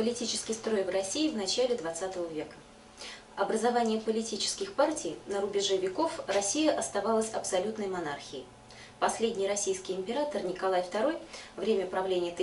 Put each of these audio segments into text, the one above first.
Политический строй в России в начале XX века. Образование политических партий на рубеже веков Россия оставалась абсолютной монархией. Последний российский император Николай II, время правления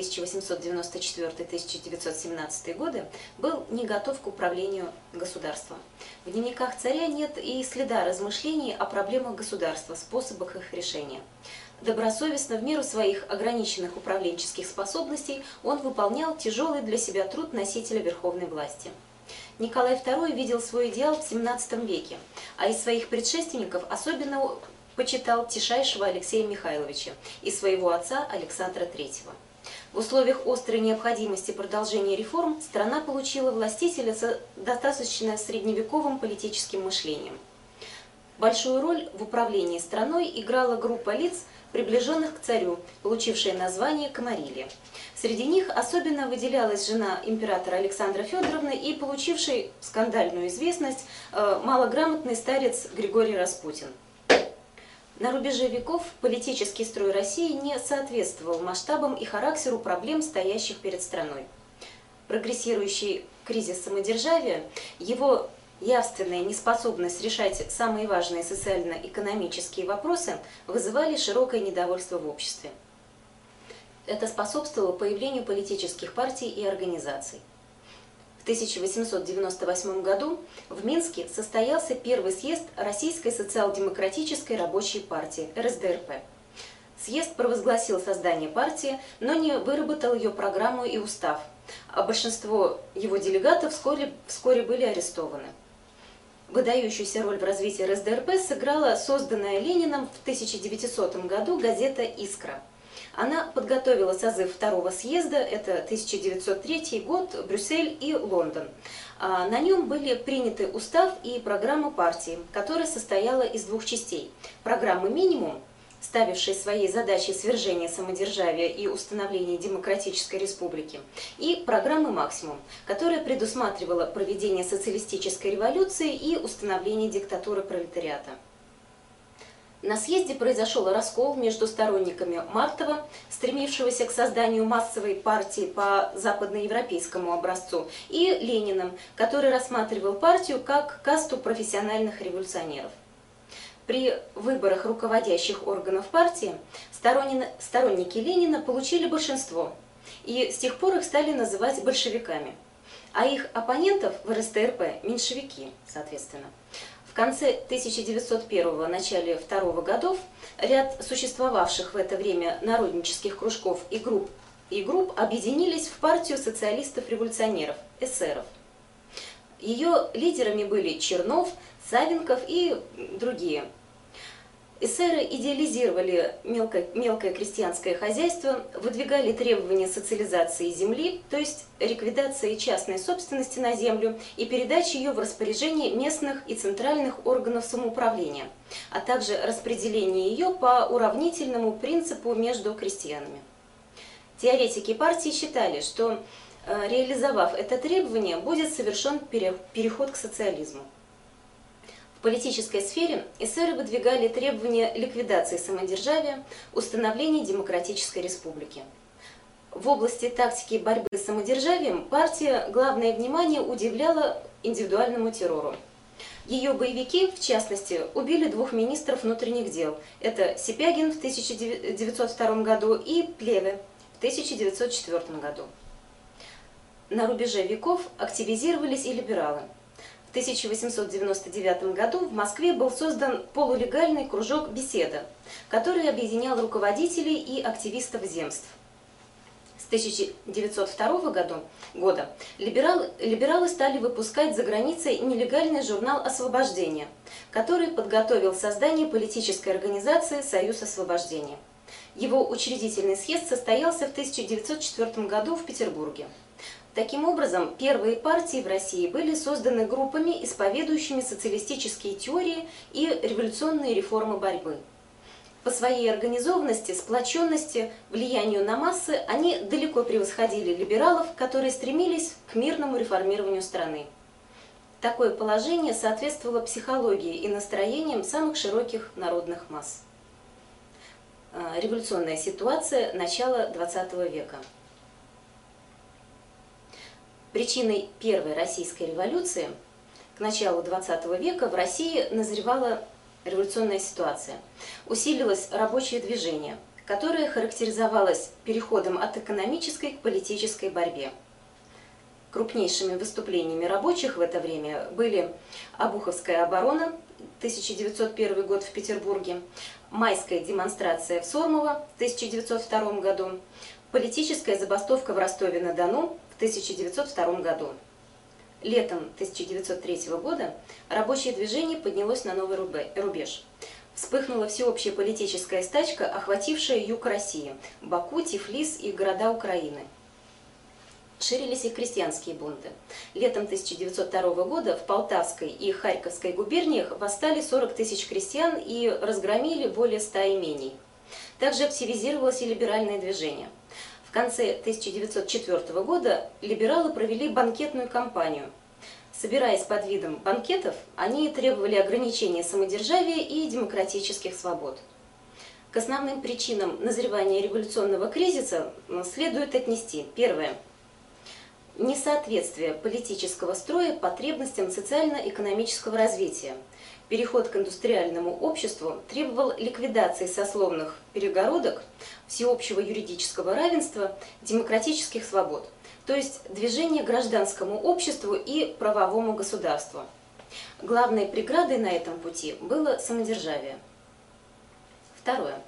1894-1917 годы, был не готов к управлению государством. В дневниках царя нет и следа размышлений о проблемах государства, способах их решения. Добросовестно, в меру своих ограниченных управленческих способностей, он выполнял тяжелый для себя труд носителя верховной власти. Николай II видел свой идеал в XVII веке, а из своих предшественников особенно почитал Тишайшего Алексея Михайловича и своего отца Александра III. В условиях острой необходимости продолжения реформ страна получила властителя с достаточно средневековым политическим мышлением. Большую роль в управлении страной играла группа лиц, приближенных к царю, получившая название Камарилья. Среди них особенно выделялась жена императора Александра Федоровны и получивший скандальную известность малограмотный старец Григорий Распутин. На рубеже веков политический строй России не соответствовал масштабам и характеру проблем, стоящих перед страной. Прогрессирующий кризис самодержавия, его явственная неспособность решать самые важные социально-экономические вопросы вызывали широкое недовольство в обществе. Это способствовало появлению политических партий и организаций. В 1898 году в Минске состоялся первый съезд Российской социал-демократической рабочей партии РСДРП. Съезд провозгласил создание партии, но не выработал ее программу и устав, а большинство его делегатов вскоре были арестованы. Выдающуюся роль в развитии РСДРП сыграла созданная Лениным в 1900 году газета «Искра». Она подготовила созыв второго съезда, это 1903 год, Брюссель и Лондон. На нем были приняты устав и программа партии, которая состояла из двух частей. Программы «Минимум», ставившей своей задачей свержение самодержавия и установление демократической республики, и программы «Максимум», которая предусматривала проведение социалистической революции и установление диктатуры пролетариата. На съезде произошел раскол между сторонниками Мартова, стремившегося к созданию массовой партии по западноевропейскому образцу, и Лениным, который рассматривал партию как касту профессиональных революционеров. При выборах руководящих органов партии сторонники Ленина получили большинство, и с тех пор их стали называть большевиками, а их оппонентов в РСДРП – меньшевики, соответственно. В конце 1901-го, начале 2002 годов ряд существовавших в это время народнических кружков и групп объединились в партию социалистов-революционеров, эсеров. Ее лидерами были Чернов, Савенков и другие. Эсеры идеализировали мелкое крестьянское хозяйство, выдвигали требования социализации земли, то есть ликвидации частной собственности на землю и передачи ее в распоряжение местных и центральных органов самоуправления, а также распределение ее по уравнительному принципу между крестьянами. Теоретики партии считали, что, реализовав это требование, будет совершен переход к социализму. В политической сфере эсеры выдвигали требования ликвидации самодержавия, установления демократической республики. В области тактики борьбы с самодержавием партия главное внимание уделяла индивидуальному террору. Ее боевики, в частности, убили двух министров внутренних дел. Это Сипягин в 1902 году и Плеве в 1904 году. На рубеже веков активизировались и либералы. В 1899 году в Москве был создан полулегальный кружок «Беседа», который объединял руководителей и активистов земств. С 1902 года либералы стали выпускать за границей нелегальный журнал «Освобождение», который подготовил создание политической организации «Союз освобождения». Его учредительный съезд состоялся в 1904 году в Петербурге. Таким образом, первые партии в России были созданы группами, исповедующими социалистические теории и революционные реформы борьбы. По своей организованности, сплоченности, влиянию на массы они далеко превосходили либералов, которые стремились к мирному реформированию страны. Такое положение соответствовало психологии и настроениям самых широких народных масс. Революционная ситуация начала XX века. Причиной Первой Российской революции к началу XX века в России назревала революционная ситуация. Усилилось рабочее движение, которое характеризовалось переходом от экономической к политической борьбе. Крупнейшими выступлениями рабочих в это время были Обуховская оборона, 1901 год в Петербурге, майская демонстрация в Сормово в 1902 году, политическая забастовка в Ростове-на-Дону в 1902 году. Летом 1903 года рабочее движение поднялось на новый рубеж. Вспыхнула всеобщая политическая стачка, охватившая юг России – Баку, Тифлис и города Украины. Ширились и крестьянские бунты. Летом 1902 года в Полтавской и Харьковской губерниях восстали 40 тысяч крестьян и разгромили более 100 имений. Также активизировалось и либеральное движение. В конце 1904 года либералы провели банкетную кампанию. Собираясь под видом банкетов, они требовали ограничения самодержавия и демократических свобод. К основным причинам назревания революционного кризиса следует отнести: первое – несоответствие политического строя потребностям социально-экономического развития. Переход к индустриальному обществу требовал ликвидации сословных перегородок, всеобщего юридического равенства, демократических свобод, то есть движения к гражданскому обществу и правовому государству. Главной преградой на этом пути было самодержавие. Второе.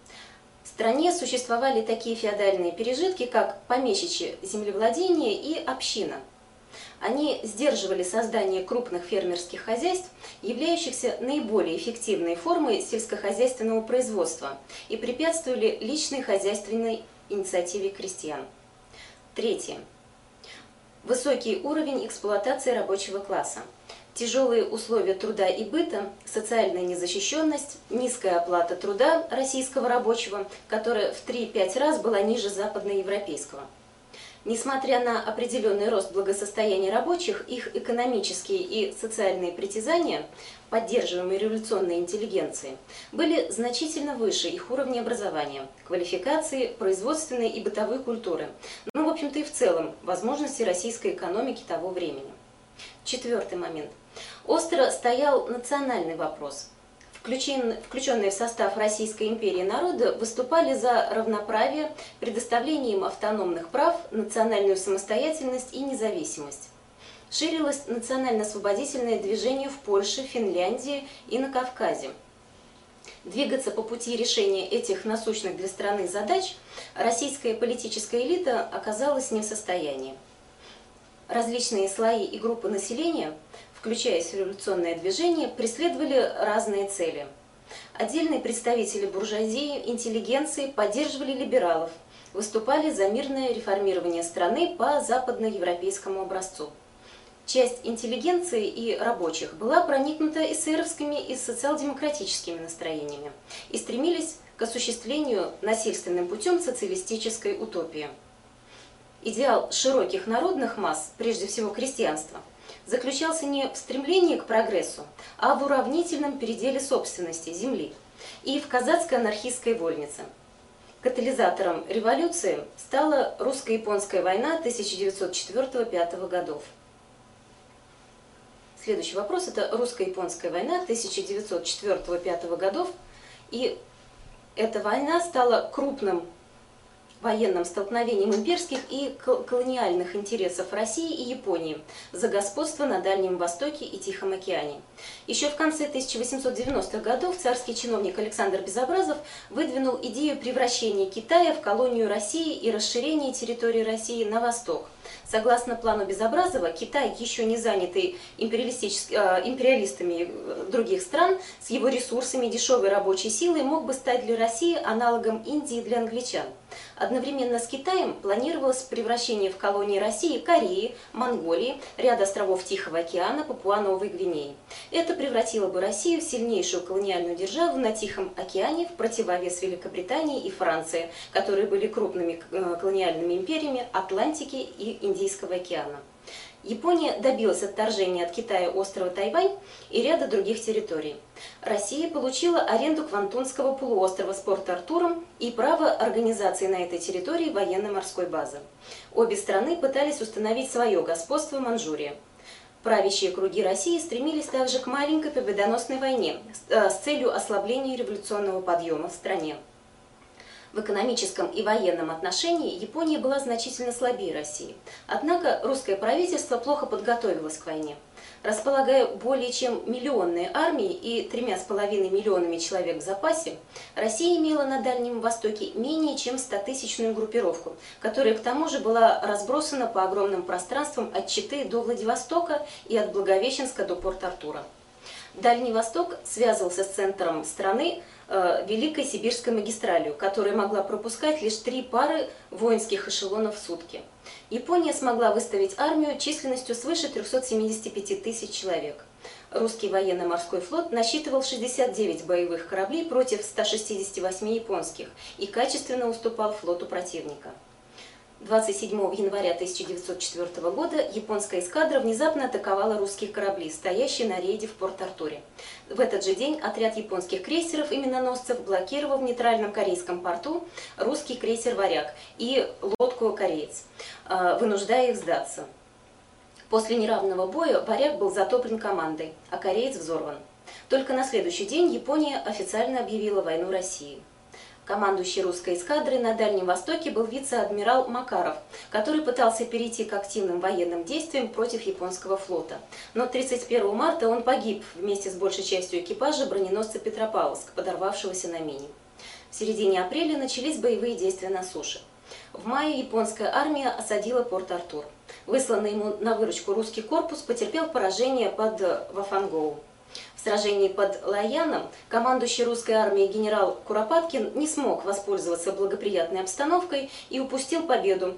В стране существовали такие феодальные пережитки, как помещичье землевладение и община. Они сдерживали создание крупных фермерских хозяйств, являющихся наиболее эффективной формой сельскохозяйственного производства, и препятствовали личной хозяйственной инициативе крестьян. Третье. Высокий уровень эксплуатации рабочего класса. Тяжелые условия труда и быта, социальная незащищенность, низкая оплата труда российского рабочего, которая в 3-5 раз была ниже западноевропейского. Несмотря на определенный рост благосостояния рабочих, их экономические и социальные притязания, поддерживаемые революционной интеллигенцией, были значительно выше их уровня образования, квалификации, производственной и бытовой культуры, в общем-то и в целом возможности российской экономики того времени. Четвертый момент. Остро стоял национальный вопрос. Включенные в состав Российской империи народы выступали за равноправие, предоставление им автономных прав, национальную самостоятельность и независимость. Ширилось национально-освободительное движение в Польше, Финляндии и на Кавказе. Двигаться по пути решения этих насущных для страны задач российская политическая элита оказалась не в состоянии. Различные слои и группы населения, включаясь в революционное движение, преследовали разные цели. Отдельные представители буржуазии, интеллигенции поддерживали либералов, выступали за мирное реформирование страны по западноевропейскому образцу. Часть интеллигенции и рабочих была проникнута эсеровскими и социал-демократическими настроениями и стремились к осуществлению насильственным путем социалистической утопии. Идеал широких народных масс, прежде всего крестьянства, заключался не в стремлении к прогрессу, а в уравнительном переделе собственности земли и в казацкой анархистской вольнице. Катализатором революции стала русско-японская война 1904-1905 годов. Следующий вопрос – это русско-японская война 1904-1905 годов. И эта война стала крупным военным столкновением имперских и колониальных интересов России и Японии за господство на Дальнем Востоке и Тихом океане. Еще в конце 1890-х годов царский чиновник Александр Безобразов выдвинул идею превращения Китая в колонию России и расширения территории России на восток. Согласно плану Безобразова, Китай, еще не занятый империалистами других стран, с его ресурсами и дешевой рабочей силой мог бы стать для России аналогом Индии для англичан. Одновременно с Китаем планировалось превращение в колонии России Кореи, Монголии, ряда островов Тихого океана, Папуа-Новой Гвинеи. Это превратило бы Россию в сильнейшую колониальную державу на Тихом океане в противовес Великобритании и Франции, которые были крупными колониальными империями Атлантики и Индийского океана. Япония добилась отторжения от Китая острова Тайвань и ряда других территорий. Россия получила аренду Квантунского полуострова с Порт-Артуром и право организации на этой территории военно-морской базы. Обе страны пытались установить свое господство в Манчжурии. Правящие круги России стремились также к маленькой победоносной войне с целью ослабления революционного подъема в стране. В экономическом и военном отношении Япония была значительно слабее России. Однако русское правительство плохо подготовилось к войне. Располагая более чем миллионной армией и 3,5 миллионами человек в запасе, Россия имела на Дальнем Востоке менее чем 100-тысячную группировку, которая к тому же была разбросана по огромным пространствам от Читы до Владивостока и от Благовещенска до Порт-Артура. Дальний Восток связывался с центром страны Великой Сибирской магистралью, которая могла пропускать лишь 3 пары воинских эшелонов в сутки. Япония смогла выставить армию численностью свыше 375 тысяч человек. Русский военно-морской флот насчитывал 69 боевых кораблей против 168 японских и качественно уступал флоту противника. 27 января 1904 года японская эскадра внезапно атаковала русские корабли, стоящие на рейде в Порт-Артуре. В этот же день отряд японских крейсеров и миноносцев блокировал в нейтральном корейском порту русский крейсер «Варяг» и лодку «Кореец», вынуждая их сдаться. После неравного боя «Варяг» был затоплен командой, а «Кореец» взорван. Только на следующий день Япония официально объявила войну России. Командующий русской эскадрой на Дальнем Востоке был вице-адмирал Макаров, который пытался перейти к активным военным действиям против японского флота. Но 31 марта он погиб вместе с большей частью экипажа броненосца «Петропавловск», подорвавшегося на мине. В середине апреля начались боевые действия на суше. В мае японская армия осадила Порт-Артур. Высланный ему на выручку русский корпус потерпел поражение под Вафангоу. В сражении под Лайяном командующий русской армией генерал Куропаткин не смог воспользоваться благоприятной обстановкой и упустил победу,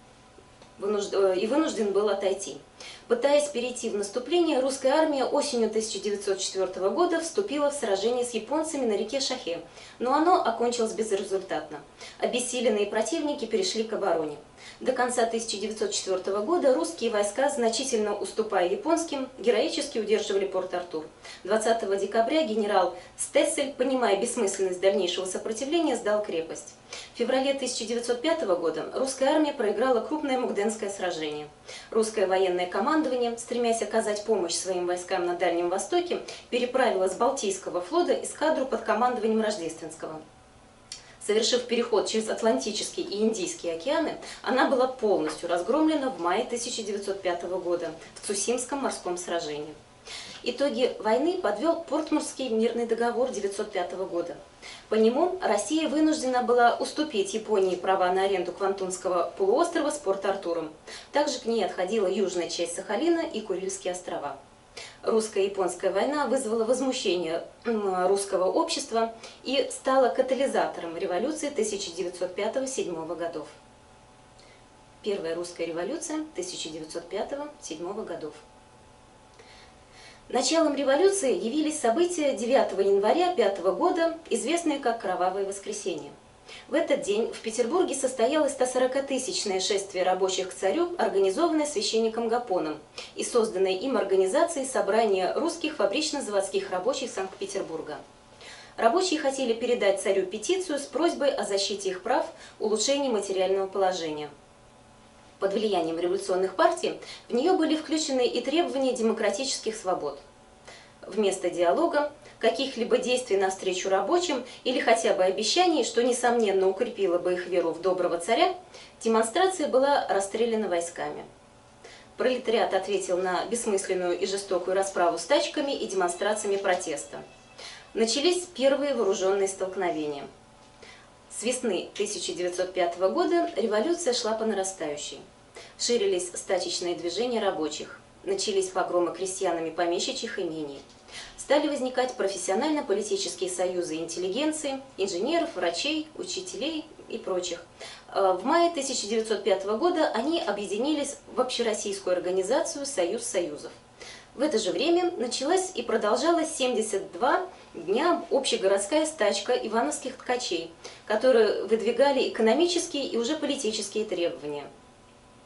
и вынужден был отойти. Пытаясь перейти в наступление, русская армия осенью 1904 года вступила в сражение с японцами на реке Шахе, но оно окончилось безрезультатно. Обессиленные противники перешли к обороне. До конца 1904 года русские войска, значительно уступая японским, героически удерживали Порт-Артур. 20 декабря генерал Стессель, понимая бессмысленность дальнейшего сопротивления, сдал крепость. В феврале 1905 года русская армия проиграла крупное Мугденское сражение. Русское военное командование, стремясь оказать помощь своим войскам на Дальнем Востоке, переправило с Балтийского флота эскадру под командованием Рождественского. Совершив переход через Атлантический и Индийские океаны, она была полностью разгромлена в мае 1905 года в Цусимском морском сражении. Итоги войны подвел Портсмутский мирный договор 1905 года. По нему Россия вынуждена была уступить Японии права на аренду Квантунского полуострова с Порт-Артуром. Также к ней отходила южная часть Сахалина и Курильские острова. Русско-японская война вызвала возмущение русского общества и стала катализатором революции 1905-1907 годов. Первая русская революция 1905-1907 годов. Началом революции явились события 9 января 1905 года, известные как «Кровавое воскресенье». В этот день в Петербурге состоялось 140-тысячное шествие рабочих к царю, организованное священником Гапоном и созданное им организацией собрания русских фабрично-заводских рабочих Санкт-Петербурга. Рабочие хотели передать царю петицию с просьбой о защите их прав, улучшении материального положения. Под влиянием революционных партий в нее были включены и требования демократических свобод. Вместо диалога, каких-либо действий навстречу рабочим или хотя бы обещаний, что, несомненно, укрепило бы их веру в доброго царя, демонстрация была расстреляна войсками. Пролетариат ответил на бессмысленную и жестокую расправу с тачками и демонстрациями протеста. Начались первые вооруженные столкновения. С весны 1905 года революция шла по нарастающей. Ширились стачечные движения рабочих. Начались погромы крестьянами помещичьих имений. Стали возникать профессионально-политические союзы интеллигенции, инженеров, врачей, учителей и прочих. В мае 1905 года они объединились в общероссийскую организацию «Союз союзов». В это же время началась и продолжалась 72 дня общегородская стачка ивановских ткачей, которые выдвигали экономические и уже политические требования.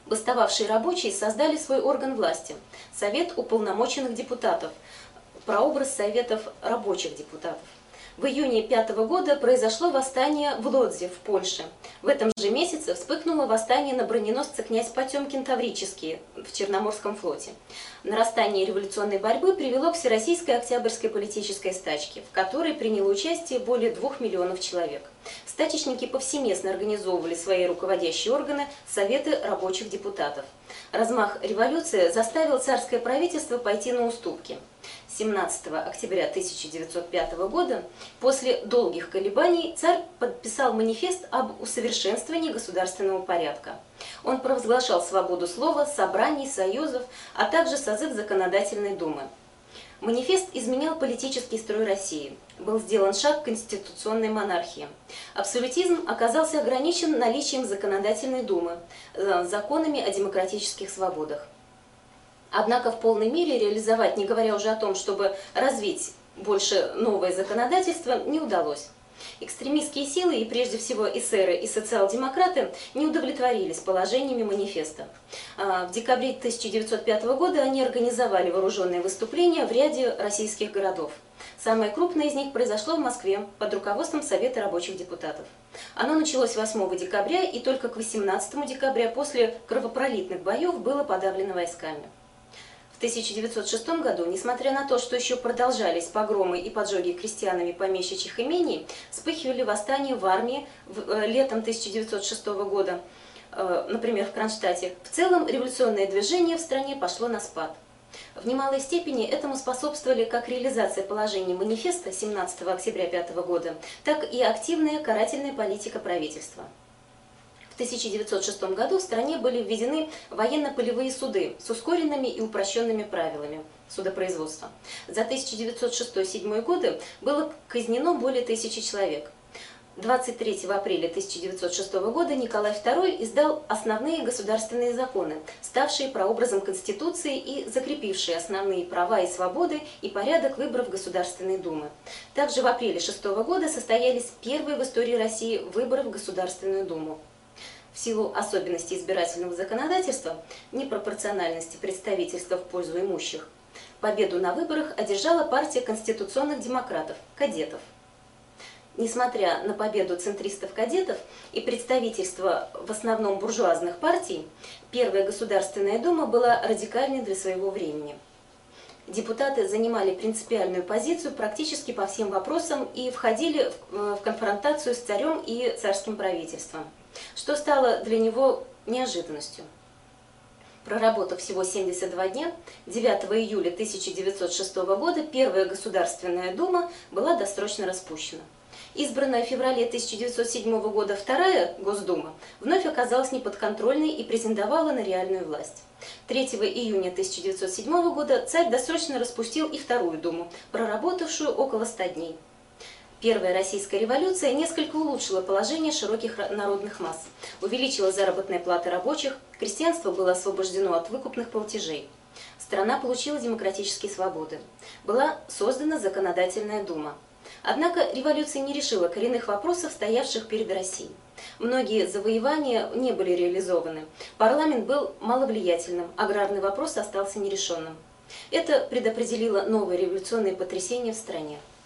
Бастовавшие рабочие создали свой орган власти – Совет уполномоченных депутатов, прообраз Советов рабочих депутатов. В июне 5 года произошло восстание в Лодзе в Польше. В этом же месяце вспыхнуло восстание на броненосце князь Потемкин Таврический в Черноморском флоте. Нарастание революционной борьбы привело к Всероссийской Октябрьской политической стачке, в которой приняло участие более 2 миллионов человек. Стачечники повсеместно организовывали свои руководящие органы Советы рабочих депутатов. Размах революции заставил царское правительство пойти на уступки. 17 октября 1905 года после долгих колебаний царь подписал манифест об усовершенствовании государственного порядка. Он провозглашал свободу слова, собраний, союзов, а также созыв Законодательной думы. Манифест изменял политический строй России. Был сделан шаг к конституционной монархии. Абсолютизм оказался ограничен наличием Законодательной думы, законами о демократических свободах. Однако в полной мере реализовать, не говоря уже о том, чтобы развить больше новое законодательство, не удалось. Экстремистские силы, и прежде всего эсеры и социал-демократы, не удовлетворились положениями манифеста. В декабре 1905 года они организовали вооруженные выступления в ряде российских городов. Самое крупное из них произошло в Москве под руководством Совета рабочих депутатов. Оно началось 8 декабря, и только к 18 декабря после кровопролитных боев было подавлено войсками. В 1906 году, несмотря на то, что еще продолжались погромы и поджоги крестьянами помещичьих имений, вспыхивали восстания в армии летом 1906 года, например, в Кронштадте. В целом революционное движение в стране пошло на спад. В немалой степени этому способствовали как реализация положений манифеста 17 октября 2005 года, так и активная карательная политика правительства. В 1906 году в стране были введены военно-полевые суды с ускоренными и упрощенными правилами судопроизводства. За 1906-1907 годы было казнено более 1000 человек. 23 апреля 1906 года Николай II издал основные государственные законы, ставшие прообразом Конституции и закрепившие основные права и свободы и порядок выборов Государственной Думы. Также в апреле 1906 года состоялись первые в истории России выборы в Государственную Думу. В силу особенностей избирательного законодательства, непропорциональности представительства в пользу имущих, победу на выборах одержала партия конституционных демократов, кадетов. Несмотря на победу центристов-кадетов и представительство в основном буржуазных партий, Первая Государственная Дума была радикальной для своего времени. Депутаты занимали принципиальную позицию практически по всем вопросам и входили в конфронтацию с царем и царским правительством, что стало для него неожиданностью. Проработав всего 72 дня, 9 июля 1906 года Первая Государственная Дума была досрочно распущена. Избранная в феврале 1907 года Вторая Госдума вновь оказалась неподконтрольной и претендовала на реальную власть. 3 июня 1907 года царь досрочно распустил и Вторую Думу, проработавшую около 100 дней. Первая российская революция несколько улучшила положение широких народных масс, увеличила заработные платы рабочих, крестьянство было освобождено от выкупных платежей. Страна получила демократические свободы. Была создана Законодательная дума. Однако революция не решила коренных вопросов, стоявших перед Россией. Многие завоевания не были реализованы. Парламент был маловлиятельным, аграрный вопрос остался нерешенным. Это предопределило новые революционные потрясения в стране.